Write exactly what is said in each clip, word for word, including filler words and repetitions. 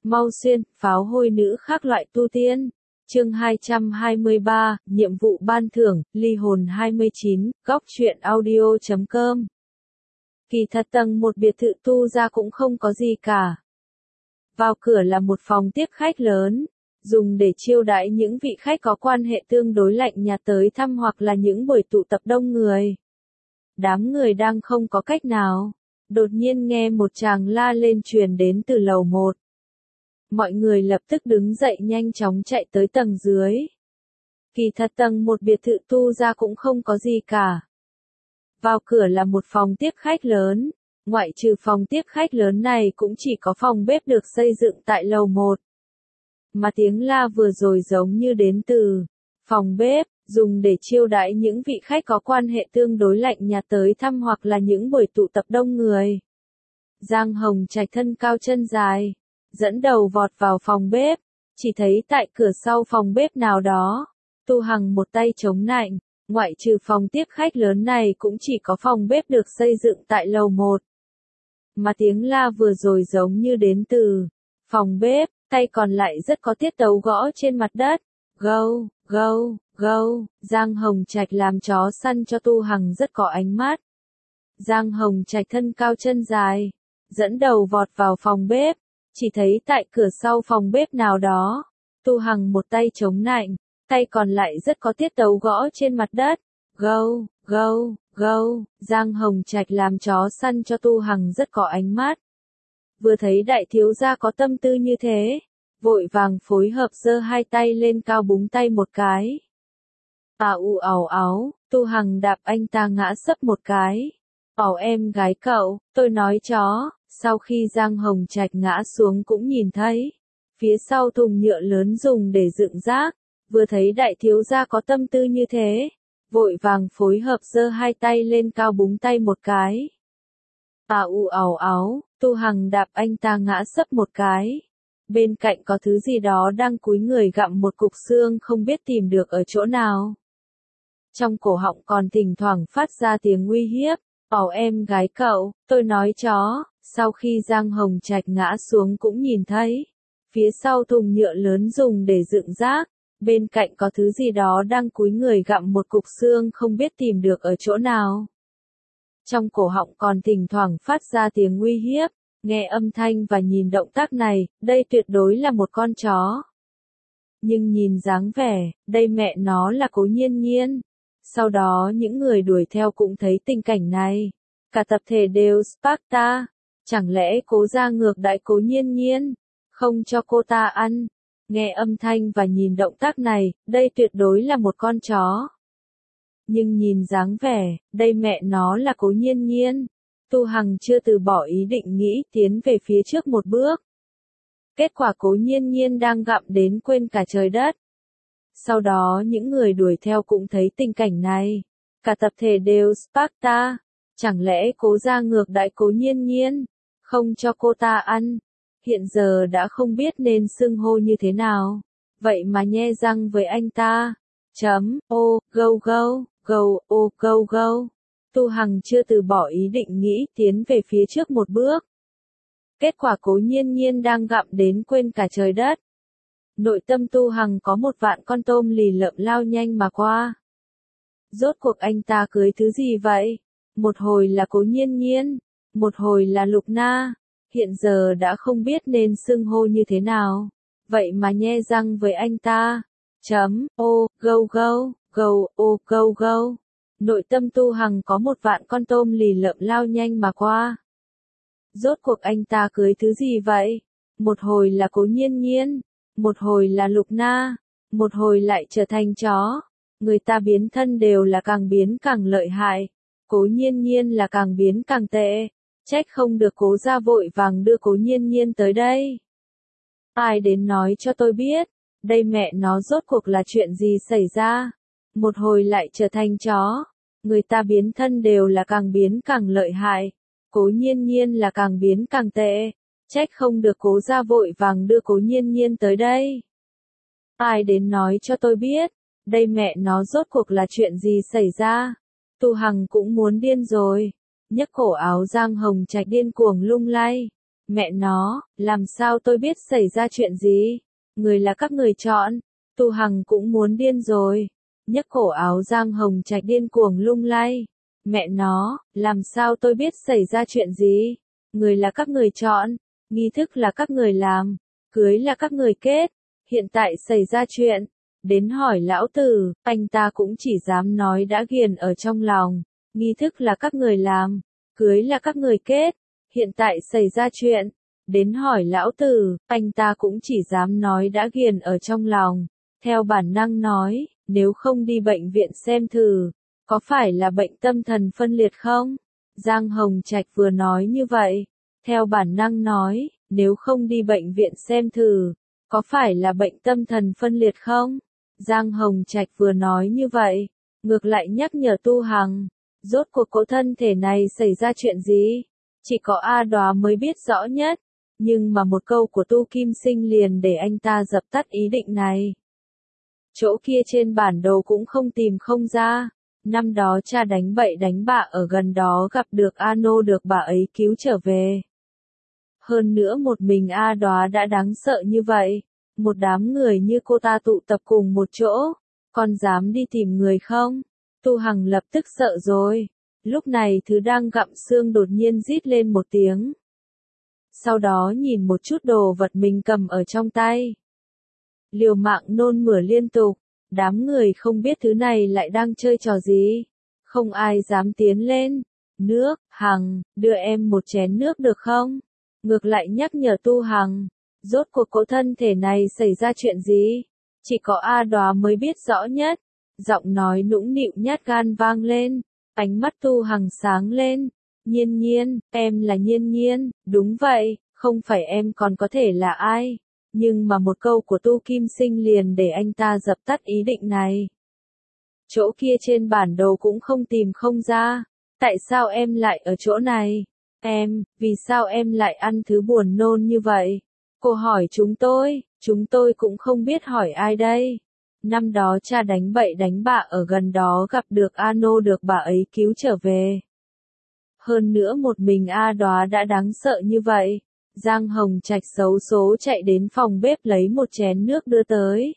Mau xuyên, pháo hôi nữ khác loại tu tiên. Chương hai trăm hai mươi ba, nhiệm vụ ban thưởng, ly hồn hai mươi chín, góc truyện audio chấm com. Kỳ thật tầng một biệt thự tu ra cũng không có gì cả. Vào cửa là một phòng tiếp khách lớn, dùng để chiêu đãi những vị khách có quan hệ tương đối lạnh nhạt tới thăm hoặc là những buổi tụ tập đông người. Đám người đang không có cách nào, đột nhiên nghe một tràng la lên truyền đến từ lầu một. Mọi người lập tức đứng dậy nhanh chóng chạy tới tầng dưới. Kỳ thật tầng một biệt thự tu ra cũng không có gì cả. Vào cửa là một phòng tiếp khách lớn, ngoại trừ phòng tiếp khách lớn này cũng chỉ có phòng bếp được xây dựng tại lầu một. Mà tiếng la vừa rồi giống như đến từ phòng bếp, dùng để chiêu đãi những vị khách có quan hệ tương đối lạnh nhạt tới thăm hoặc là những buổi tụ tập đông người. Giang Hồng Trạch thân cao chân dài, dẫn đầu vọt vào phòng bếp, chỉ thấy tại cửa sau phòng bếp nào đó, Tu Hằng một tay chống nạnh, ngoại trừ phòng tiếp khách lớn này cũng chỉ có phòng bếp được xây dựng tại lầu một. Mà tiếng la vừa rồi giống như đến từ phòng bếp, tay còn lại rất có tiết tấu gõ trên mặt đất. Gâu, gâu, gâu, Giang Hồng Trạch làm chó săn cho Tu Hằng rất có ánh mắt. Giang Hồng Trạch thân cao chân dài, dẫn đầu vọt vào phòng bếp, chỉ thấy tại cửa sau phòng bếp nào đó, Tu Hằng một tay chống nạnh, tay còn lại rất có tiết tấu gõ trên mặt đất. Gâu, gâu, gâu, Giang Hồng Trạch làm chó săn cho Tu Hằng rất có ánh mắt. Vừa thấy đại thiếu gia có tâm tư như thế, vội vàng phối hợp giơ hai tay lên cao búng tay một cái. À u ảo áo, Tu Hằng đạp anh ta ngã sấp một cái. Bảo em gái cậu, tôi nói chó. Sau khi Giang Hồng Trạch ngã xuống cũng nhìn thấy, phía sau thùng nhựa lớn dùng để dựng rác, vừa thấy đại thiếu gia có tâm tư như thế, vội vàng phối hợp giơ hai tay lên cao búng tay một cái. À u ảo áo, Tu Hằng đạp anh ta ngã sấp một cái. Bên cạnh có thứ gì đó đang cúi người gặm một cục xương không biết tìm được ở chỗ nào. Trong cổ họng còn thỉnh thoảng phát ra tiếng uy hiếp, bảo em gái cậu, tôi nói chó. Sau khi Giang Hồng Trạch ngã xuống cũng nhìn thấy, phía sau thùng nhựa lớn dùng để dựng rác, bên cạnh có thứ gì đó đang cúi người gặm một cục xương không biết tìm được ở chỗ nào. Trong cổ họng còn thỉnh thoảng phát ra tiếng uy hiếp, nghe âm thanh và nhìn động tác này, đây tuyệt đối là một con chó. Nhưng nhìn dáng vẻ, đây mẹ nó là Cố Nhiên Nhiên. Sau đó những người đuổi theo cũng thấy tình cảnh này. Cả tập thể đều Sparta. Chẳng lẽ Cố gia ngược đãi Cố Nhiên Nhiên, không cho cô ta ăn? Nghe âm thanh và nhìn động tác này, đây tuyệt đối là một con chó. Nhưng nhìn dáng vẻ, đây mẹ nó là Cố Nhiên Nhiên. Tu Hằng chưa từ bỏ ý định nghĩ tiến về phía trước một bước. Kết quả Cố Nhiên Nhiên đang gặm đến quên cả trời đất. Sau đó những người đuổi theo cũng thấy tình cảnh này. Cả tập thể đều Sparta. Chẳng lẽ Cố gia ngược đãi Cố Nhiên Nhiên, không cho cô ta ăn? Hiện giờ đã không biết nên xưng hô như thế nào. Vậy mà nhe răng với anh ta. Chấm, ô, gâu gâu, gâu, ô, gâu gâu. Tu Hằng chưa từ bỏ ý định nghĩ tiến về phía trước một bước. Kết quả Cố Nhiên Nhiên đang gặm đến quên cả trời đất. Nội tâm Tu Hằng có một vạn con tôm lì lợm lao nhanh mà qua. Rốt cuộc anh ta cưới thứ gì vậy? Một hồi là Cố Nhiên Nhiên, một hồi là Lục Na, hiện giờ đã không biết nên xưng hô như thế nào. Vậy mà nhe răng với anh ta. Chấm, ô, gâu gâu, gâu, ô, gâu gâu. Nội tâm Tu Hằng có một vạn con tôm lì lợm lao nhanh mà qua. Rốt cuộc anh ta cưới thứ gì vậy? Một hồi là Cố Nhiên Nhiên, một hồi là Lục Na, một hồi lại trở thành chó. Người ta biến thân đều là càng biến càng lợi hại. Cố Nhiên Nhiên là càng biến càng tệ. Trách không được Cố gia vội vàng đưa Cố Nhiên Nhiên tới đây. Ai đến nói cho tôi biết, đây mẹ nó rốt cuộc là chuyện gì xảy ra? Một hồi lại trở thành chó. Người ta biến thân đều là càng biến càng lợi hại. Cố Nhiên Nhiên là càng biến càng tệ. Trách không được Cố gia vội vàng đưa Cố Nhiên Nhiên tới đây. Ai đến nói cho tôi biết, đây mẹ nó rốt cuộc là chuyện gì xảy ra? Tu Hằng cũng muốn điên rồi. Nhấc cổ áo Giang Hồng Trạch điên cuồng lung lay. Mẹ nó, làm sao tôi biết xảy ra chuyện gì? Người là các người chọn. Tu Hằng cũng muốn điên rồi. Nhấc cổ áo Giang Hồng Trạch điên cuồng lung lay. Mẹ nó, làm sao tôi biết xảy ra chuyện gì? Người là các người chọn. Nghi thức là các người làm. Cưới là các người kết. Hiện tại xảy ra chuyện. Đến hỏi lão tử, anh ta cũng chỉ dám nói đã ghiền ở trong lòng. Nghi thức là các người làm. Cưới là các người kết. Hiện tại xảy ra chuyện. Đến hỏi lão tử, anh ta cũng chỉ dám nói đã ghiền ở trong lòng. Theo bản năng nói, nếu không đi bệnh viện xem thử, có phải là bệnh tâm thần phân liệt không? Giang Hồng Trạch vừa nói như vậy. Theo bản năng nói, nếu không đi bệnh viện xem thử, có phải là bệnh tâm thần phân liệt không? Giang Hồng Trạch vừa nói như vậy, ngược lại nhắc nhở Tu Hằng, rốt cuộc cỗ thân thể này xảy ra chuyện gì? Chỉ có A Đóa mới biết rõ nhất, nhưng mà một câu của Tu Kim Sinh liền để anh ta dập tắt ý định này. Chỗ kia trên bản đồ cũng không tìm không ra, năm đó cha đánh bậy đánh bạ ở gần đó gặp được A Nô được bà ấy cứu trở về. Hơn nữa một mình A Đóa đã đáng sợ như vậy, một đám người như cô ta tụ tập cùng một chỗ, còn dám đi tìm người không? Tu Hằng lập tức sợ rồi. Lúc này thứ đang gặm xương đột nhiên rít lên một tiếng. Sau đó nhìn một chút đồ vật mình cầm ở trong tay. Liều mạng nôn mửa liên tục, đám người không biết thứ này lại đang chơi trò gì. Không ai dám tiến lên. Nước, Hằng, đưa em một chén nước được không? Ngược lại nhắc nhở Tu Hằng, rốt cuộc cỗ thân thể này xảy ra chuyện gì? Chỉ có A Đóa mới biết rõ nhất. Giọng nói nũng nịu nhát gan vang lên, ánh mắt Tu Hằng sáng lên. Nhiên Nhiên, em là Nhiên Nhiên, đúng vậy, không phải em còn có thể là ai. Nhưng mà một câu của Tu Kim Sinh liền để anh ta dập tắt ý định này. Chỗ kia trên bản đồ cũng không tìm không ra. Tại sao em lại ở chỗ này? Em, vì sao em lại ăn thứ buồn nôn như vậy? Cô hỏi chúng tôi, chúng tôi cũng không biết hỏi ai đây. Năm đó cha đánh bậy đánh bạ ở gần đó gặp được A Nô được bà ấy cứu trở về. Hơn nữa một mình A Đóa đã đáng sợ như vậy. Giang Hồng Trạch xấu số chạy đến phòng bếp lấy một chén nước đưa tới.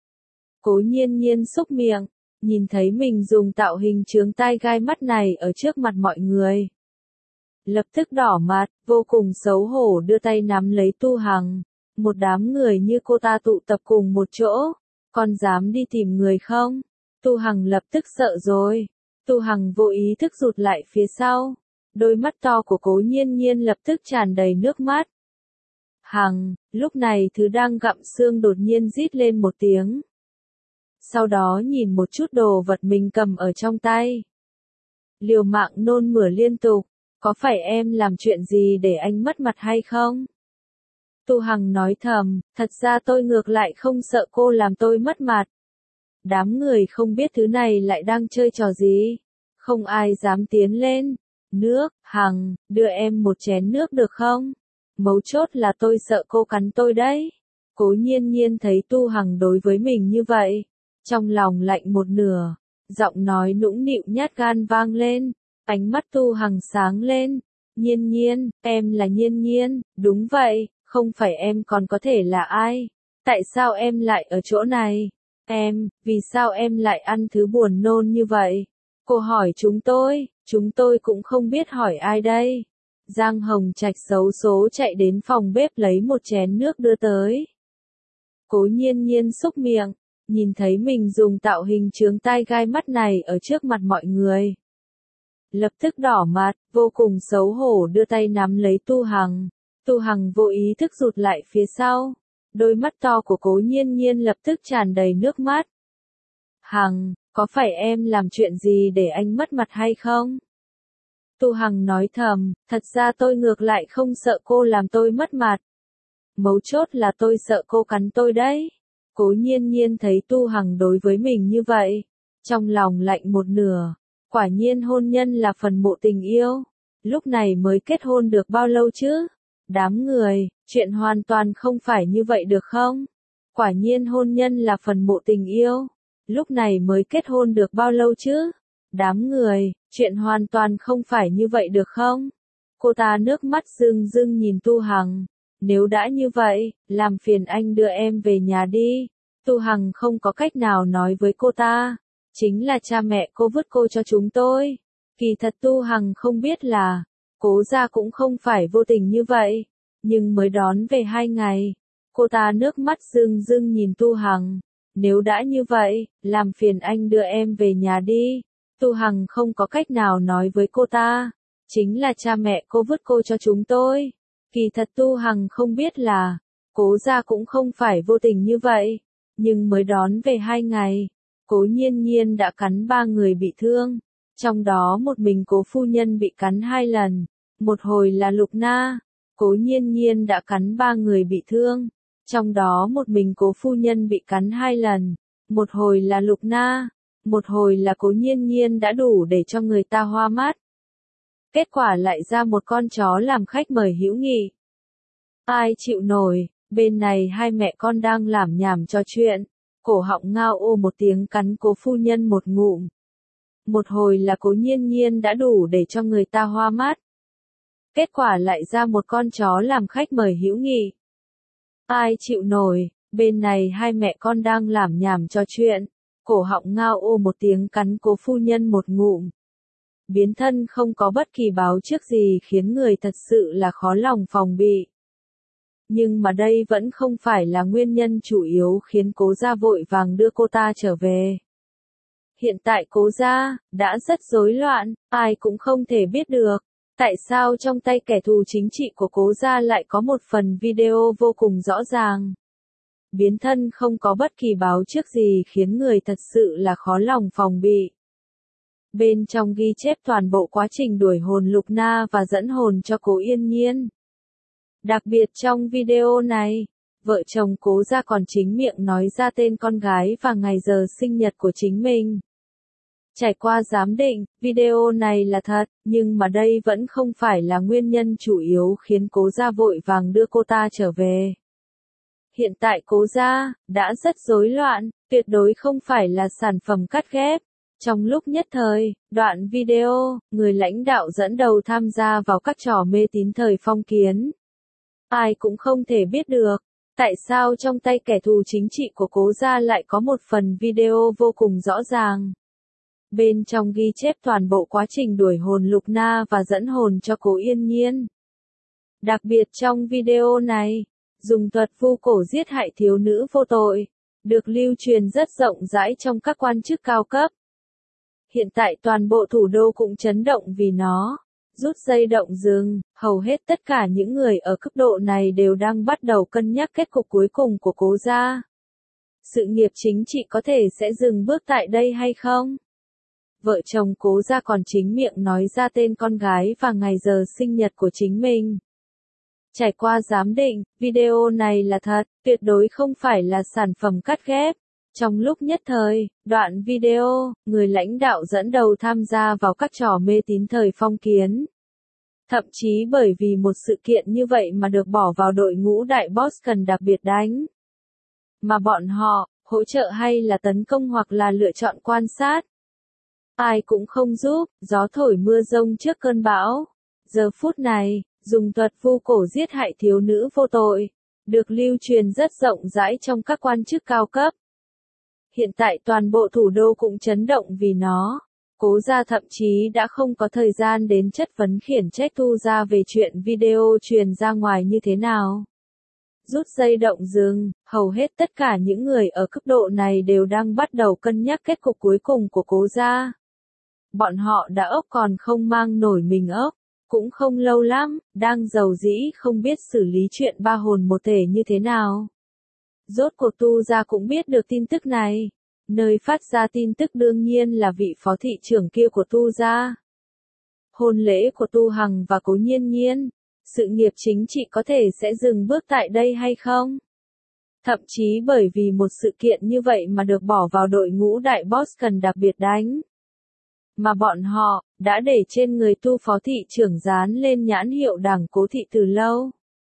Cố Nhiên Nhiên xúc miệng, nhìn thấy mình dùng tạo hình chướng tai gai mắt này ở trước mặt mọi người. Lập tức đỏ mặt, vô cùng xấu hổ đưa tay nắm lấy Tu Hằng. Một đám người như cô ta tụ tập cùng một chỗ, còn dám đi tìm người không? Tu Hằng lập tức sợ rồi. Tu Hằng vô ý thức rụt lại phía sau. Đôi mắt to của Cố Nhiên Nhiên lập tức tràn đầy nước mắt. Hằng, lúc này thứ đang gặm xương đột nhiên rít lên một tiếng. Sau đó nhìn một chút đồ vật mình cầm ở trong tay. Liều mạng nôn mửa liên tục, có phải em làm chuyện gì để anh mất mặt hay không? Tu Hằng nói thầm, thật ra tôi ngược lại không sợ cô làm tôi mất mặt. Đám người không biết thứ này lại đang chơi trò gì. Không ai dám tiến lên. Nước, Hằng, đưa em một chén nước được không? Mấu chốt là tôi sợ cô cắn tôi đấy. Cố Nhiên Nhiên thấy Tu Hằng đối với mình như vậy. Trong lòng lạnh một nửa. Giọng nói nũng nịu nhát gan vang lên. Ánh mắt Tu Hằng sáng lên. Nhiên Nhiên, em là Nhiên Nhiên, đúng vậy, không phải em còn có thể là ai? Tại sao em lại ở chỗ này? Em, vì sao em lại ăn thứ buồn nôn như vậy? Cô hỏi chúng tôi, chúng tôi cũng không biết hỏi ai đây. Giang Hồng Trạch xấu số chạy đến phòng bếp lấy một chén nước đưa tới. Cố Nhiên Nhiên xúc miệng, nhìn thấy mình dùng tạo hình chướng tai gai mắt này ở trước mặt mọi người. Lập tức đỏ mặt, vô cùng xấu hổ đưa tay nắm lấy Tu Hằng. Tu Hằng vô ý thức rụt lại phía sau. Đôi mắt to của Cố Nhiên Nhiên lập tức tràn đầy nước mắt. Hằng, có phải em làm chuyện gì để anh mất mặt hay không? Tu Hằng nói thầm, thật ra tôi ngược lại không sợ cô làm tôi mất mặt. Mấu chốt là tôi sợ cô cắn tôi đấy. Cố Nhiên Nhiên thấy Tu Hằng đối với mình như vậy. Trong lòng lạnh một nửa. Quả nhiên hôn nhân là phần mộ tình yêu. Lúc này mới kết hôn được bao lâu chứ? Đám người, chuyện hoàn toàn không phải như vậy được không? Quả nhiên hôn nhân là phần mộ tình yêu. Lúc này mới kết hôn được bao lâu chứ? Đám người, chuyện hoàn toàn không phải như vậy được không? Cô ta nước mắt rưng rưng nhìn Tu Hằng. Nếu đã như vậy, làm phiền anh đưa em về nhà đi. Tu Hằng không có cách nào nói với cô ta. Chính là cha mẹ cô vứt cô cho chúng tôi. Kỳ thật Tu Hằng không biết là, Cố gia cũng không phải vô tình như vậy. Nhưng mới đón về hai ngày, cô ta nước mắt rưng rưng nhìn Tu Hằng. Nếu đã như vậy, làm phiền anh đưa em về nhà đi. Tu Hằng không có cách nào nói với cô ta. Chính là cha mẹ cô vứt cô cho chúng tôi. Kỳ thật Tu Hằng không biết là, Cố gia cũng không phải vô tình như vậy. Nhưng mới đón về hai ngày, Cố Nhiên Nhiên đã cắn ba người bị thương. Trong đó một mình Cố phu nhân bị cắn hai lần. Một hồi là Lục Na. Cố Nhiên Nhiên đã cắn ba người bị thương. Trong đó một mình Cố phu nhân bị cắn hai lần. Một hồi là Lục Na. Một hồi là Cố Nhiên Nhiên đã đủ để cho người ta hoa mắt. Kết quả lại ra một con chó làm khách mời hữu nghị. Ai chịu nổi, bên này hai mẹ con đang lảm nhảm trò chuyện. Cổ họng ngao ô một tiếng cắn Cố phu nhân một ngụm. Một hồi là Cố Nhiên Nhiên đã đủ để cho người ta hoa mắt. Kết quả lại ra một con chó làm khách mời hữu nghị. Ai chịu nổi, bên này hai mẹ con đang lảm nhảm trò chuyện. Cổ họng ngao ô một tiếng cắn Cố phu nhân một ngụm. Biến thân không có bất kỳ báo trước gì khiến người thật sự là khó lòng phòng bị. Nhưng mà đây vẫn không phải là nguyên nhân chủ yếu khiến Cố gia vội vàng đưa cô ta trở về. Hiện tại Cố gia đã rất rối loạn, ai cũng không thể biết được. Tại sao trong tay kẻ thù chính trị của Cố gia lại có một phần video vô cùng rõ ràng. Biến thân không có bất kỳ báo trước gì khiến người thật sự là khó lòng phòng bị. Bên trong ghi chép toàn bộ quá trình đuổi hồn Lục Na và dẫn hồn cho Cố Yên Nhiên. Đặc biệt trong video này, vợ chồng Cố gia còn chính miệng nói ra tên con gái và ngày giờ sinh nhật của chính mình. Trải qua giám định, video này là thật, nhưng mà đây vẫn không phải là nguyên nhân chủ yếu khiến Cố gia vội vàng đưa cô ta trở về. Hiện tại Cố gia đã rất rối loạn, tuyệt đối không phải là sản phẩm cắt ghép. Trong lúc nhất thời, đoạn video, người lãnh đạo dẫn đầu tham gia vào các trò mê tín thời phong kiến. Ai cũng không thể biết được, tại sao trong tay kẻ thù chính trị của Cố gia lại có một phần video vô cùng rõ ràng. Bên trong ghi chép toàn bộ quá trình đuổi hồn Lục Na và dẫn hồn cho Cố Yên Nhiên. Đặc biệt trong video này, dùng thuật vu cổ giết hại thiếu nữ vô tội, được lưu truyền rất rộng rãi trong các quan chức cao cấp. Hiện tại toàn bộ thủ đô cũng chấn động vì nó. Rút dây động rừng, hầu hết tất cả những người ở cấp độ này đều đang bắt đầu cân nhắc kết cục cuối cùng của Cố gia. Sự nghiệp chính trị có thể sẽ dừng bước tại đây hay không? Vợ chồng Cố gia còn chính miệng nói ra tên con gái và ngày giờ sinh nhật của chính mình. Trải qua giám định, video này là thật, tuyệt đối không phải là sản phẩm cắt ghép. Trong lúc nhất thời, đoạn video, người lãnh đạo dẫn đầu tham gia vào các trò mê tín thời phong kiến. Thậm chí bởi vì một sự kiện như vậy mà được bỏ vào đội ngũ đại boss cần đặc biệt đánh. Mà bọn họ, hỗ trợ hay là tấn công hoặc là lựa chọn quan sát. Ai cũng không giúp, gió thổi mưa rông trước cơn bão. Giờ phút này, dùng thuật vu cổ giết hại thiếu nữ vô tội, được lưu truyền rất rộng rãi trong các quan chức cao cấp. Hiện tại toàn bộ thủ đô cũng chấn động vì nó. Cố gia thậm chí đã không có thời gian đến chất vấn khiển trách Tu gia về chuyện video truyền ra ngoài như thế nào. Rút dây động rừng, hầu hết tất cả những người ở cấp độ này đều đang bắt đầu cân nhắc kết cục cuối cùng của Cố gia. Bọn họ đã ốc còn không mang nổi mình ốc, cũng không lâu lắm, đang giàu dĩ không biết xử lý chuyện ba hồn một thể như thế nào. Rốt cuộc Tu gia cũng biết được tin tức này. Nơi phát ra tin tức đương nhiên là vị phó thị trưởng kia của Tu gia. Hôn lễ của Tu Hằng và Cố Nhiên Nhiên, sự nghiệp chính trị có thể sẽ dừng bước tại đây hay không? Thậm chí bởi vì một sự kiện như vậy mà được bỏ vào đội ngũ đại boss cần đặc biệt đánh. Mà bọn họ, đã để trên người Tu phó thị trưởng dán lên nhãn hiệu đảng Cố thị từ lâu.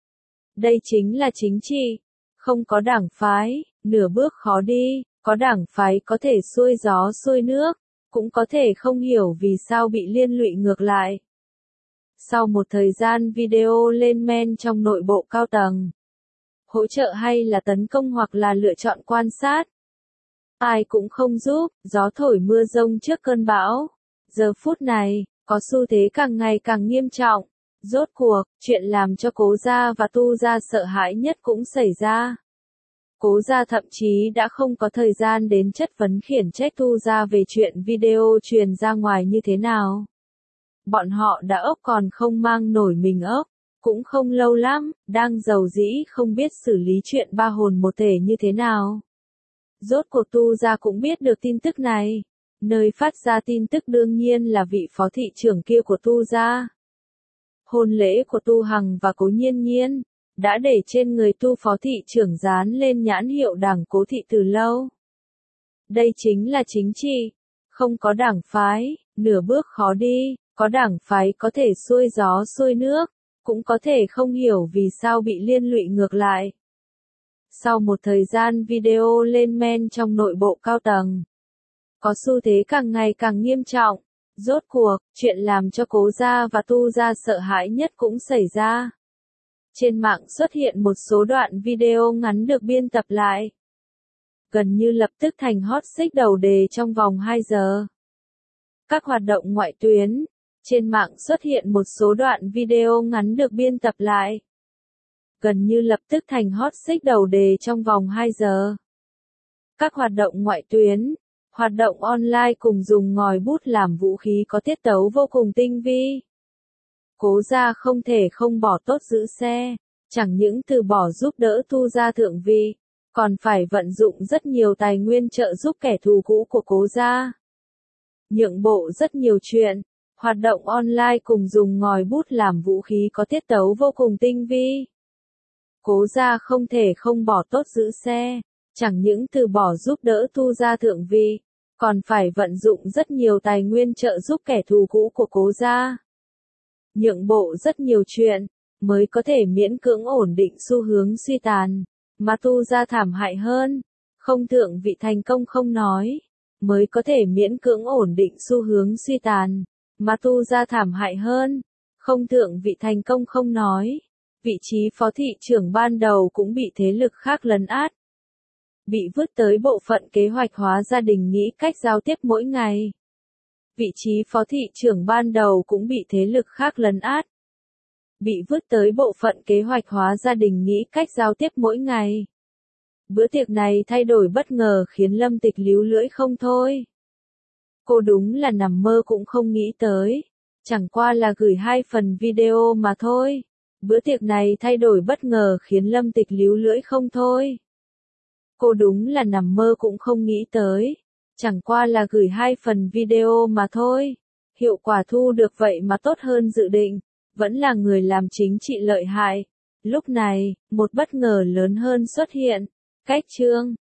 Đây chính là chính trị. Không có đảng phái, nửa bước khó đi, có đảng phái có thể xuôi gió xuôi nước, cũng có thể không hiểu vì sao bị liên lụy ngược lại. Sau một thời gian video lên men trong nội bộ cao tầng, hỗ trợ hay là tấn công hoặc là lựa chọn quan sát, ai cũng không giúp, gió thổi mưa rông trước cơn bão. Giờ phút này, có xu thế càng ngày càng nghiêm trọng. Rốt cuộc, chuyện làm cho Cố Gia và Tu Gia sợ hãi nhất cũng xảy ra. Cố Gia thậm chí đã không có thời gian đến chất vấn khiển trách Tu Gia về chuyện video truyền ra ngoài như thế nào. Bọn họ đã ốc còn không mang nổi mình ốc, cũng không lâu lắm, đang giàu dĩ không biết xử lý chuyện ba hồn một thể như thế nào. Rốt cuộc Tu Gia cũng biết được tin tức này. Nơi phát ra tin tức đương nhiên là vị phó thị trưởng kia của Tu Gia. Hôn lễ của Tu Hằng và Cố Nhiên Nhiên đã để trên người Tu phó thị trưởng dán lên nhãn hiệu đảng Cố thị từ lâu. Đây chính là chính trị, không có đảng phái, nửa bước khó đi, có đảng phái có thể xuôi gió xuôi nước, cũng có thể không hiểu vì sao bị liên lụy ngược lại. Sau một thời gian video lên men trong nội bộ cao tầng, có xu thế càng ngày càng nghiêm trọng. Rốt cuộc, chuyện làm cho Cố Gia và Tu Gia sợ hãi nhất cũng xảy ra. Trên mạng xuất hiện một số đoạn video ngắn được biên tập lại. Gần như lập tức thành hot search đầu đề trong vòng hai giờ. Các hoạt động ngoại tuyến. Trên mạng xuất hiện một số đoạn video ngắn được biên tập lại. Gần như lập tức thành hot search đầu đề trong vòng hai giờ. Các hoạt động ngoại tuyến. Hoạt động online cùng dùng ngòi bút làm vũ khí có tiết tấu vô cùng tinh vi. Cố Gia không thể không bỏ tốt giữ xe, chẳng những từ bỏ giúp đỡ Tu Gia thượng vị, còn phải vận dụng rất nhiều tài nguyên trợ giúp kẻ thù cũ của Cố Gia. Nhượng bộ rất nhiều chuyện, hoạt động online cùng dùng ngòi bút làm vũ khí có tiết tấu vô cùng tinh vi. Cố Gia không thể không bỏ tốt giữ xe, chẳng những từ bỏ giúp đỡ Tu Gia thượng vị, còn phải vận dụng rất nhiều tài nguyên trợ giúp kẻ thù cũ của Cố Gia. Nhượng bộ rất nhiều chuyện, mới có thể miễn cưỡng ổn định xu hướng suy tàn, mà Tu Gia thảm hại hơn, không thượng vị thành công không nói, mới có thể miễn cưỡng ổn định xu hướng suy tàn, mà Tu Gia thảm hại hơn, không thượng vị thành công không nói, vị trí phó thị trưởng ban đầu cũng bị thế lực khác lấn át. Bị vứt tới bộ phận kế hoạch hóa gia đình nghĩ cách giao tiếp mỗi ngày. Vị trí phó thị trưởng ban đầu cũng bị thế lực khác lấn át. Bị vứt tới bộ phận kế hoạch hóa gia đình nghĩ cách giao tiếp mỗi ngày. Bữa tiệc này thay đổi bất ngờ khiến Lâm Tịch líu lưỡi không thôi. Cô đúng là nằm mơ cũng không nghĩ tới. Chẳng qua là gửi hai phần video mà thôi. Bữa tiệc này thay đổi bất ngờ khiến Lâm Tịch líu lưỡi không thôi. Cô đúng là nằm mơ cũng không nghĩ tới. Chẳng qua là gửi hai phần video mà thôi. Hiệu quả thu được vậy mà tốt hơn dự định. Vẫn là người làm chính trị lợi hại. Lúc này, một bất ngờ lớn hơn xuất hiện. Cách chương